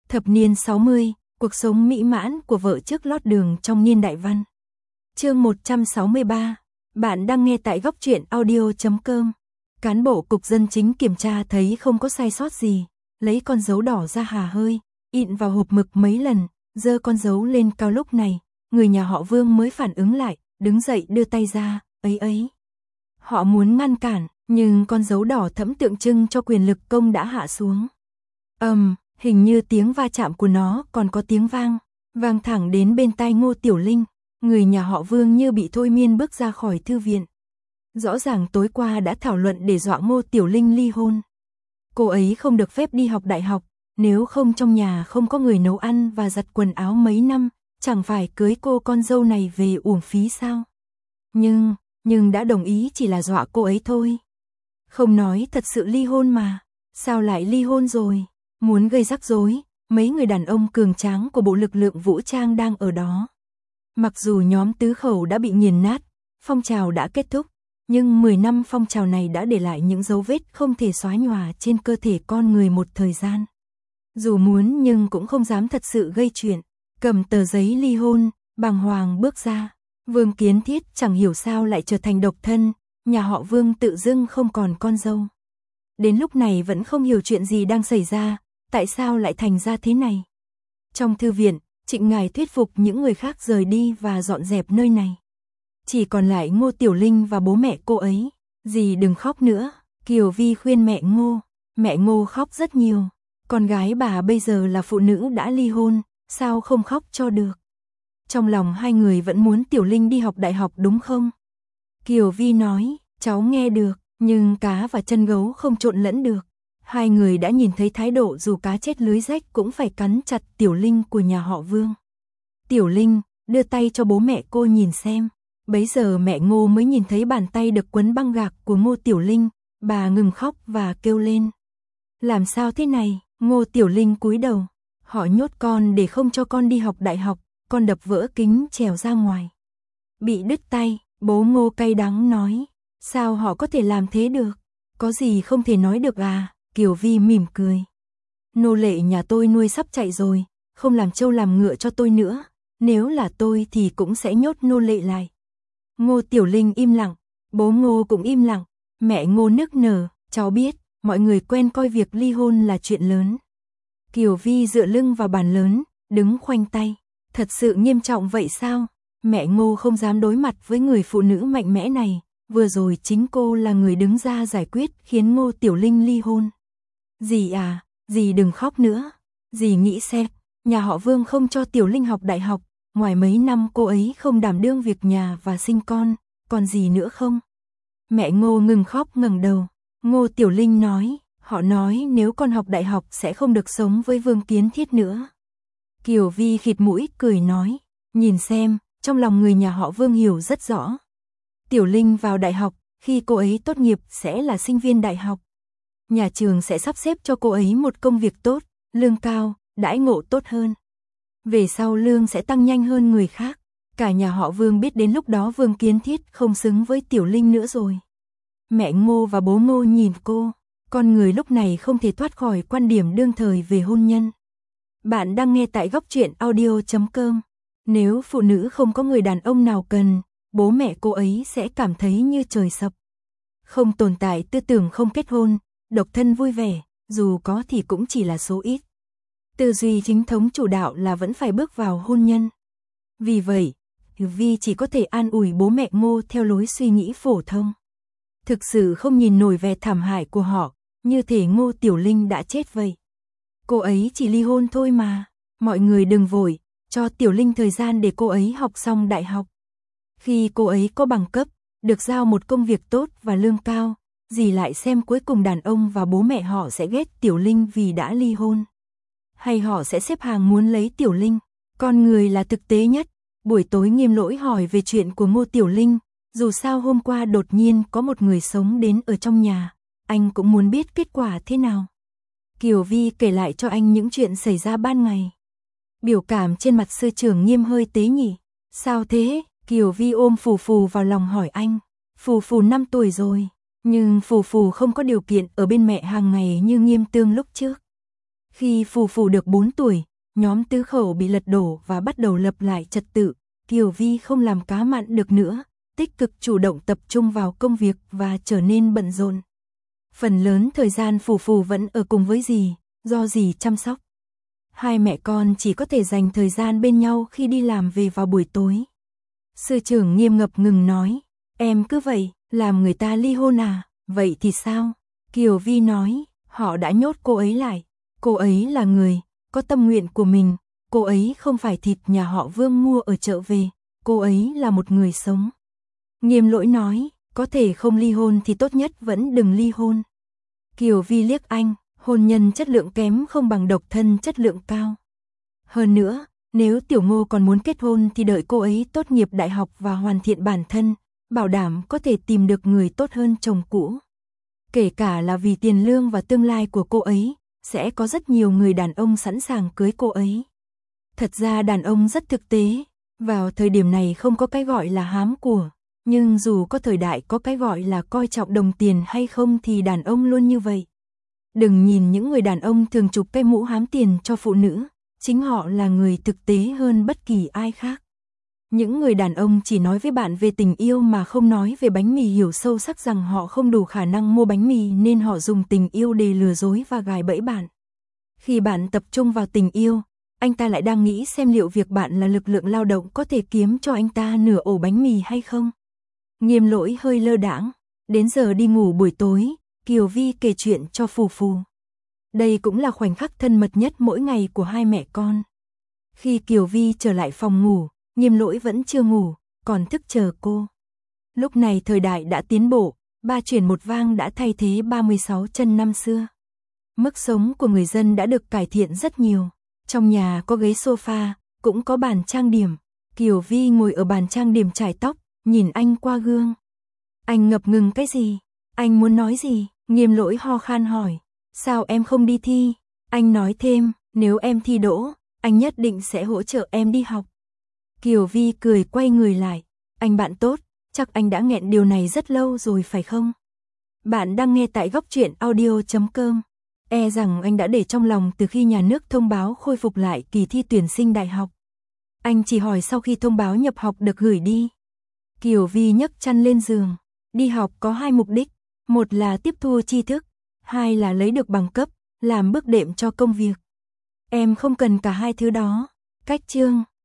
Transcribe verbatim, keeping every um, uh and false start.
Thập niên sáu mươi, cuộc sống mỹ mãn của vợ trước lót đường trong niên đại văn. Chương một trăm sáu mươi ba, bạn đang nghe tại góc truyện audio chấm com. Cán bộ cục dân chính kiểm tra thấy không có sai sót gì, lấy con dấu đỏ ra hà hơi, ịn vào hộp mực mấy lần, giơ con dấu lên cao. Lúc này, người nhà họ Vương mới phản ứng lại, đứng dậy đưa tay ra, ấy ấy. Họ muốn ngăn cản, nhưng con dấu đỏ thẫm tượng trưng cho quyền lực công đã hạ xuống. Ầm, um, hình như tiếng va chạm của nó còn có tiếng vang, vang thẳng đến bên tai Ngô Tiểu Linh. Người nhà họ Vương như bị thôi miên bước ra khỏi thư viện. Rõ ràng tối qua đã thảo luận để dọa Ngô Tiểu Linh ly hôn. Cô ấy không được phép đi học đại học, nếu không trong nhà không có người nấu ăn và giặt quần áo mấy năm, chẳng phải cưới cô con dâu này về uổng phí sao? Nhưng, nhưng đã đồng ý chỉ là dọa cô ấy thôi. Không nói thật sự ly hôn mà, sao lại ly hôn rồi? Muốn gây rắc rối, mấy người đàn ông cường tráng của bộ lực lượng vũ trang đang ở đó. Mặc dù nhóm tứ khẩu đã bị nghiền nát, phong trào đã kết thúc, nhưng mười năm phong trào này đã để lại những dấu vết không thể xóa nhòa trên cơ thể con người một thời gian. Dù muốn nhưng cũng không dám thật sự gây chuyện, cầm tờ giấy ly hôn, bàng hoàng bước ra. Vương Kiến Thiết chẳng hiểu sao lại trở thành độc thân, nhà họ Vương tự dưng không còn con dâu. Đến lúc này vẫn không hiểu chuyện gì đang xảy ra, tại sao lại thành ra thế này. Trong thư viện, Trịnh Ngài thuyết phục những người khác rời đi và dọn dẹp nơi này. Chỉ còn lại Ngô Tiểu Linh và bố mẹ cô ấy. Dì đừng khóc nữa, Kiều Vi khuyên mẹ Ngô. Mẹ Ngô khóc rất nhiều. Con gái bà bây giờ là phụ nữ đã ly hôn, sao không khóc cho được. Trong lòng hai người vẫn muốn Tiểu Linh đi học đại học đúng không? Kiều Vi nói, cháu nghe được, nhưng cá và chân gấu không trộn lẫn được. Hai người đã nhìn thấy thái độ dù cá chết lưới rách cũng phải cắn chặt Tiểu Linh của nhà họ Vương. Tiểu Linh, đưa tay cho bố mẹ cô nhìn xem. Bấy giờ mẹ Ngô mới nhìn thấy bàn tay được quấn băng gạc của Ngô Tiểu Linh, bà ngừng khóc và kêu lên. Làm sao thế này? Ngô Tiểu Linh cúi đầu. Họ nhốt con để không cho con đi học đại học, con đập vỡ kính trèo ra ngoài. Bị đứt tay, bố Ngô cay đắng nói. Sao họ có thể làm thế được? Có gì không thể nói được à? Kiều Vi mỉm cười. Nô lệ nhà tôi nuôi sắp chạy rồi, không làm trâu làm ngựa cho tôi nữa. Nếu là tôi thì cũng sẽ nhốt nô lệ lại. Ngô Tiểu Linh im lặng, bố Ngô cũng im lặng, mẹ Ngô nức nở, cháu biết, mọi người quen coi việc ly hôn là chuyện lớn. Kiều Vi dựa lưng vào bàn lớn, đứng khoanh tay. Thật sự nghiêm trọng vậy sao? Mẹ Ngô không dám đối mặt với người phụ nữ mạnh mẽ này, vừa rồi chính cô là người đứng ra giải quyết khiến Ngô Tiểu Linh ly hôn. Dì à, dì đừng khóc nữa. Dì nghĩ xem, nhà họ Vương không cho Tiểu Linh học đại học, ngoài mấy năm cô ấy không đảm đương việc nhà và sinh con, còn gì nữa không? Mẹ Ngô ngừng khóc ngẩng đầu. Ngô Tiểu Linh nói, họ nói nếu con học đại học sẽ không được sống với Vương Kiến Thiết nữa. Kiều Vi khịt mũi cười nói, nhìn xem, trong lòng người nhà họ Vương hiểu rất rõ. Tiểu Linh vào đại học, khi cô ấy tốt nghiệp sẽ là sinh viên đại học. Nhà trường sẽ sắp xếp cho cô ấy một công việc tốt, lương cao, đãi ngộ tốt hơn. Về sau lương sẽ tăng nhanh hơn người khác. Cả nhà họ Vương biết đến lúc đó Vương Kiến Thiết không xứng với Tiểu Linh nữa rồi. Mẹ Ngô và bố Ngô nhìn cô. Con người lúc này không thể thoát khỏi quan điểm đương thời về hôn nhân. Bạn đang nghe tại góc truyện audio chấm com. Nếu phụ nữ không có người đàn ông nào cần, bố mẹ cô ấy sẽ cảm thấy như trời sập. Không tồn tại tư tưởng không kết hôn, độc thân vui vẻ, dù có thì cũng chỉ là số ít. Tư duy chính thống chủ đạo là vẫn phải bước vào hôn nhân. Vì vậy, Vi chỉ có thể an ủi bố mẹ Ngô theo lối suy nghĩ phổ thông. Thực sự không nhìn nổi vẻ thảm hại của họ, như thể Ngô Tiểu Linh đã chết vậy. Cô ấy chỉ ly hôn thôi mà, mọi người đừng vội, cho Tiểu Linh thời gian để cô ấy học xong đại học. Khi cô ấy có bằng cấp, được giao một công việc tốt và lương cao, dì lại xem cuối cùng đàn ông và bố mẹ họ sẽ ghét Tiểu Linh vì đã ly hôn. Hay họ sẽ xếp hàng muốn lấy Tiểu Linh. Con người là thực tế nhất. Buổi tối Nghiêm Lỗi hỏi về chuyện của Ngô Tiểu Linh, dù sao hôm qua đột nhiên có một người sống đến ở trong nhà, anh cũng muốn biết kết quả thế nào. Kiều Vi kể lại cho anh những chuyện xảy ra ban ngày. Biểu cảm trên mặt sư trưởng Nghiêm hơi tế nhỉ. Sao thế? Kiều Vi ôm Phù Phù vào lòng hỏi anh. Phù Phù năm tuổi rồi, nhưng Phù Phù không có điều kiện ở bên mẹ hàng ngày như Nghiêm Tương lúc trước. Khi Phù Phù được bốn tuổi, nhóm tứ khẩu bị lật đổ và bắt đầu lập lại trật tự. Kiều Vi không làm cá mặn được nữa, tích cực chủ động tập trung vào công việc và trở nên bận rộn. Phần lớn thời gian Phù Phù vẫn ở cùng với dì, do dì chăm sóc. Hai mẹ con chỉ có thể dành thời gian bên nhau khi đi làm về vào buổi tối. Sư trưởng Nghiêm ngập ngừng nói, em cứ vậy, làm người ta ly hôn à, vậy thì sao? Kiều Vi nói, họ đã nhốt cô ấy lại, cô ấy là người, có tâm nguyện của mình, cô ấy không phải thịt nhà họ Vương mua ở chợ về, cô ấy là một người sống. Nghiêm Lỗi nói, có thể không ly hôn thì tốt nhất vẫn đừng ly hôn. Kiều Vi liếc anh, hôn nhân chất lượng kém không bằng độc thân chất lượng cao. Hơn nữa, nếu Tiểu Ngô còn muốn kết hôn thì đợi cô ấy tốt nghiệp đại học và hoàn thiện bản thân, bảo đảm có thể tìm được người tốt hơn chồng cũ. Kể cả là vì tiền lương và tương lai của cô ấy, sẽ có rất nhiều người đàn ông sẵn sàng cưới cô ấy. Thật ra đàn ông rất thực tế, vào thời điểm này không có cái gọi là hám của, nhưng dù có thời đại có cái gọi là coi trọng đồng tiền hay không thì đàn ông luôn như vậy. Đừng nhìn những người đàn ông thường chụp cái mũ hám tiền cho phụ nữ, chính họ là người thực tế hơn bất kỳ ai khác. Những người đàn ông chỉ nói với bạn về tình yêu mà không nói về bánh mì, hiểu sâu sắc rằng họ không đủ khả năng mua bánh mì nên họ dùng tình yêu để lừa dối và gài bẫy bạn. Khi bạn tập trung vào tình yêu, anh ta lại đang nghĩ xem liệu việc bạn là lực lượng lao động có thể kiếm cho anh ta nửa ổ bánh mì hay không. Nghiêm Lỗi hơi lơ đãng, đến giờ đi ngủ buổi tối, Kiều Vi kể chuyện cho Phù Phù. Đây cũng là khoảnh khắc thân mật nhất mỗi ngày của hai mẹ con. Khi Kiều Vi trở lại phòng ngủ, Nghiêm Lỗi vẫn chưa ngủ, còn thức chờ cô. Lúc này thời đại đã tiến bộ, ba chuyển một vang đã thay thế ba mươi sáu chân năm xưa. Mức sống của người dân đã được cải thiện rất nhiều. Trong nhà có ghế sofa, cũng có bàn trang điểm. Kiều Vi ngồi ở bàn trang điểm chải tóc, nhìn anh qua gương. Anh ngập ngừng cái gì? Anh muốn nói gì? Nghiêm Lỗi ho khan hỏi. Sao em không đi thi? Anh nói thêm, nếu em thi đỗ, anh nhất định sẽ hỗ trợ em đi học. Kiều Vi cười quay người lại. Anh bạn tốt, chắc anh đã nghẹn điều này rất lâu rồi phải không? Bạn đang nghe tại góc truyện audio chấm com. E rằng anh đã để trong lòng từ khi nhà nước thông báo khôi phục lại kỳ thi tuyển sinh đại học. Anh chỉ hỏi sau khi thông báo nhập học được gửi đi. Kiều Vi nhấc chăn lên giường. Đi học có hai mục đích. Một là tiếp thu tri thức. Hai là lấy được bằng cấp, làm bước đệm cho công việc. Em không cần cả hai thứ đó. Cách chương